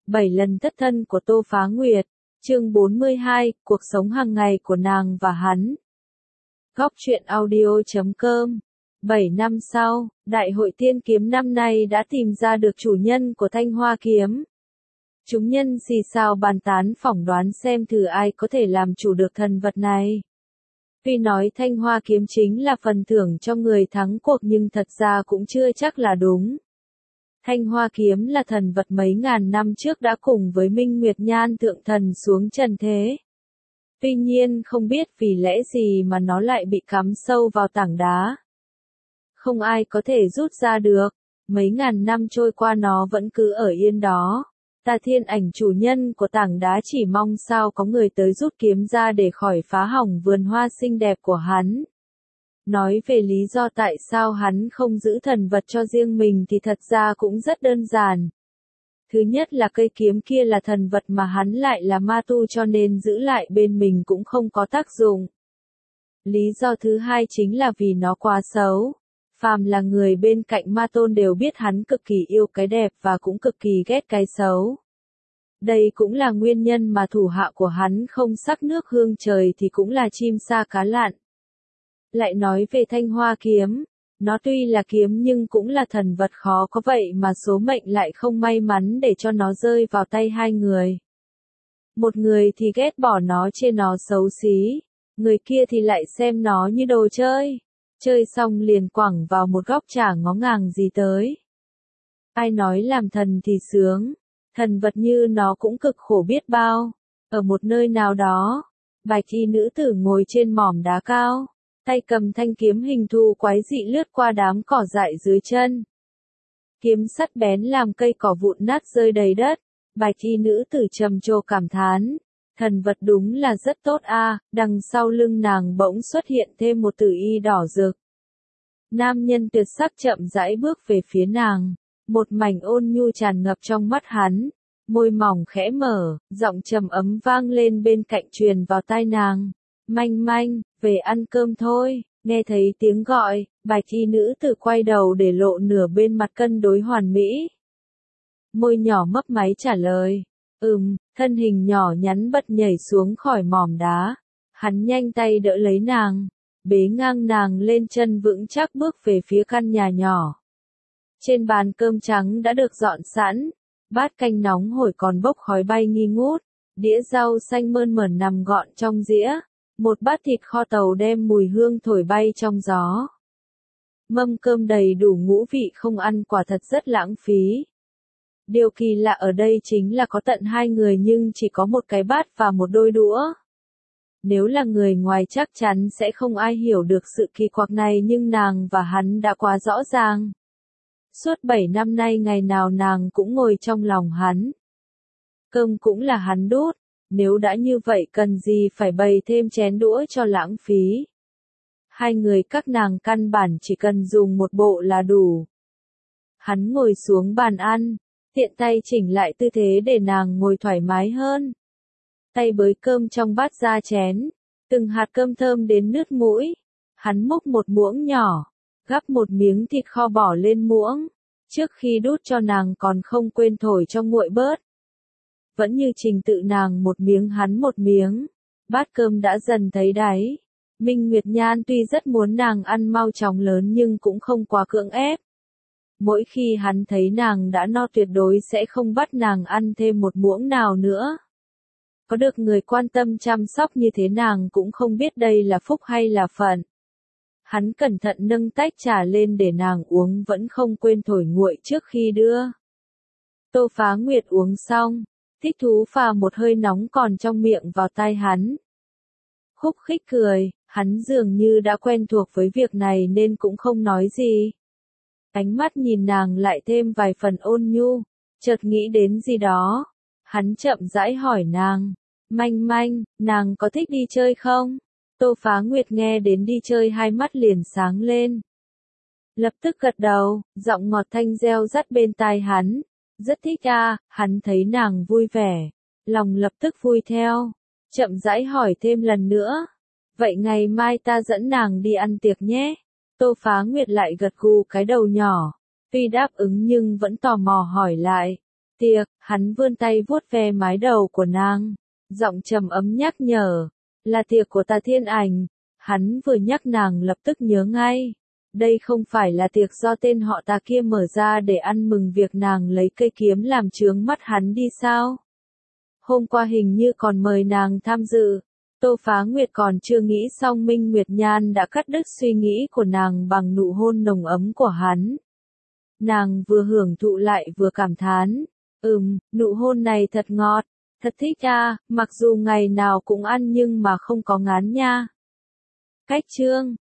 7 lần thất thân của Tô Phá Nguyệt, chương 42, cuộc sống hàng ngày của nàng và hắn. Góc truyện audio.com. 7 năm sau, Đại hội Tiên Kiếm năm nay đã tìm ra được chủ nhân của Thanh Hoa Kiếm. Chúng nhân xì xào bàn tán phỏng đoán xem thử ai có thể làm chủ được thần vật này. Tuy nói Thanh Hoa Kiếm chính là phần thưởng cho người thắng cuộc nhưng thật ra cũng chưa chắc là đúng. Thanh Hoa Kiếm là thần vật mấy ngàn năm trước đã cùng với Minh Nguyệt Nhan thượng thần xuống trần thế. Tuy nhiên không biết vì lẽ gì mà nó lại bị cắm sâu vào tảng đá. Không ai có thể rút ra được, mấy ngàn năm trôi qua nó vẫn cứ ở yên đó. Tà Thiên Ảnh chủ nhân của tảng đá chỉ mong sao có người tới rút kiếm ra để khỏi phá hỏng vườn hoa xinh đẹp của hắn. Nói về lý do tại sao hắn không giữ thần vật cho riêng mình thì thật ra cũng rất đơn giản. Thứ nhất là cây kiếm kia là thần vật mà hắn lại là ma tu cho nên giữ lại bên mình cũng không có tác dụng. Lý do thứ hai chính là vì nó quá xấu. Phàm là người bên cạnh ma tôn đều biết hắn cực kỳ yêu cái đẹp và cũng cực kỳ ghét cái xấu. Đây cũng là nguyên nhân mà thủ hạ của hắn không sắc nước hương trời thì cũng là chim sa cá lặn. Lại nói về Thanh Hoa Kiếm, nó tuy là kiếm nhưng cũng là thần vật khó có vậy mà số mệnh lại không may mắn để cho nó rơi vào tay hai người. Một người thì ghét bỏ nó chê nó xấu xí, người kia thì lại xem nó như đồ chơi. Chơi xong liền quẳng vào một góc chả ngó ngàng gì tới. Ai nói làm thần thì sướng, thần vật như nó cũng cực khổ biết bao. Ở một nơi nào đó, bạch y nữ tử ngồi trên mỏm đá cao, tay cầm thanh kiếm hình thù quái dị lướt qua đám cỏ dại dưới chân. Kiếm sắt bén làm cây cỏ vụn nát rơi đầy đất, bạch y nữ tử trầm trồ cảm thán. Thần vật đúng là rất tốt a. Đằng sau lưng nàng bỗng xuất hiện thêm một tử y đỏ rực. Nam nhân tuyệt sắc chậm rãi bước về phía nàng, một mảnh ôn nhu tràn ngập trong mắt hắn, môi mỏng khẽ mở, giọng trầm ấm vang lên bên cạnh truyền vào tai nàng. Manh manh, về ăn cơm thôi. Nghe thấy tiếng gọi, bạch y nữ tử quay đầu để lộ nửa bên mặt cân đối hoàn mỹ. Môi nhỏ mấp máy trả lời. Thân hình nhỏ nhắn bật nhảy xuống khỏi mỏm đá. Hắn nhanh tay đỡ lấy nàng, bế ngang nàng lên chân vững chắc bước về phía căn nhà nhỏ. Trên bàn cơm trắng đã được dọn sẵn, bát canh nóng hổi còn bốc khói bay nghi ngút, đĩa rau xanh mơn mởn nằm gọn trong dĩa, một bát thịt kho tàu đem mùi hương thổi bay trong gió. Mâm cơm đầy đủ ngũ vị không ăn quả thật rất lãng phí. Điều kỳ lạ ở đây chính là có tận hai người nhưng chỉ có một cái bát và một đôi đũa. Nếu là người ngoài chắc chắn sẽ không ai hiểu được sự kỳ quặc này nhưng nàng và hắn đã quá rõ ràng. Suốt 7 năm nay ngày nào nàng cũng ngồi trong lòng hắn. Cơm cũng là hắn đút, nếu đã như vậy cần gì phải bày thêm chén đũa cho lãng phí. Hai người các nàng căn bản chỉ cần dùng một bộ là đủ. Hắn ngồi xuống bàn ăn, tiện tay chỉnh lại tư thế để nàng ngồi thoải mái hơn. Tay bới cơm trong bát ra chén, từng hạt cơm thơm đến nướt mũi. Hắn múc một muỗng nhỏ, gắp một miếng thịt kho bỏ lên muỗng, trước khi đút cho nàng còn không quên thổi cho nguội bớt. Vẫn như trình tự nàng một miếng hắn một miếng, bát cơm đã dần thấy đáy. Minh Nguyệt Nhan tuy rất muốn nàng ăn mau chóng lớn nhưng cũng không quá cưỡng ép. Mỗi khi hắn thấy nàng đã no tuyệt đối sẽ không bắt nàng ăn thêm một muỗng nào nữa. Có được người quan tâm chăm sóc như thế nàng cũng không biết đây là phúc hay là phận. Hắn cẩn thận nâng tách trà lên để nàng uống vẫn không quên thổi nguội trước khi đưa. Tô Phá Nguyệt uống xong, thích thú phà một hơi nóng còn trong miệng vào tai hắn. Khúc khích cười, hắn dường như đã quen thuộc với việc này nên cũng không nói gì. Ánh mắt nhìn nàng lại thêm vài phần ôn nhu, chợt nghĩ đến gì đó. Hắn chậm rãi hỏi nàng, manh manh, nàng có thích đi chơi không? Tô Phá Nguyệt nghe đến đi chơi hai mắt liền sáng lên. Lập tức gật đầu, giọng ngọt thanh reo rắt bên tai hắn. Rất thích à, hắn thấy nàng vui vẻ, lòng lập tức vui theo. Chậm rãi hỏi thêm lần nữa. Vậy ngày mai ta dẫn nàng đi ăn tiệc nhé. Tô Phá Nguyệt lại gật gù cái đầu nhỏ. Tuy đáp ứng nhưng vẫn tò mò hỏi lại. Tiệc, hắn vươn tay vuốt ve mái đầu của nàng. Giọng trầm ấm nhắc nhở. Là tiệc của Tà Thiên Ảnh. Hắn vừa nhắc nàng lập tức nhớ ngay. Đây không phải là tiệc do tên họ Tà kia mở ra để ăn mừng việc nàng lấy cây kiếm làm chướng mắt hắn đi sao? Hôm qua hình như còn mời nàng tham dự. Tô Phá Nguyệt còn chưa nghĩ xong Minh Nguyệt Nhan đã cắt đứt suy nghĩ của nàng bằng nụ hôn nồng ấm của hắn. Nàng vừa hưởng thụ lại vừa cảm thán. Nụ hôn này thật ngọt, thật thích à, mặc dù ngày nào cũng ăn nhưng mà không có ngán nha. Cách chương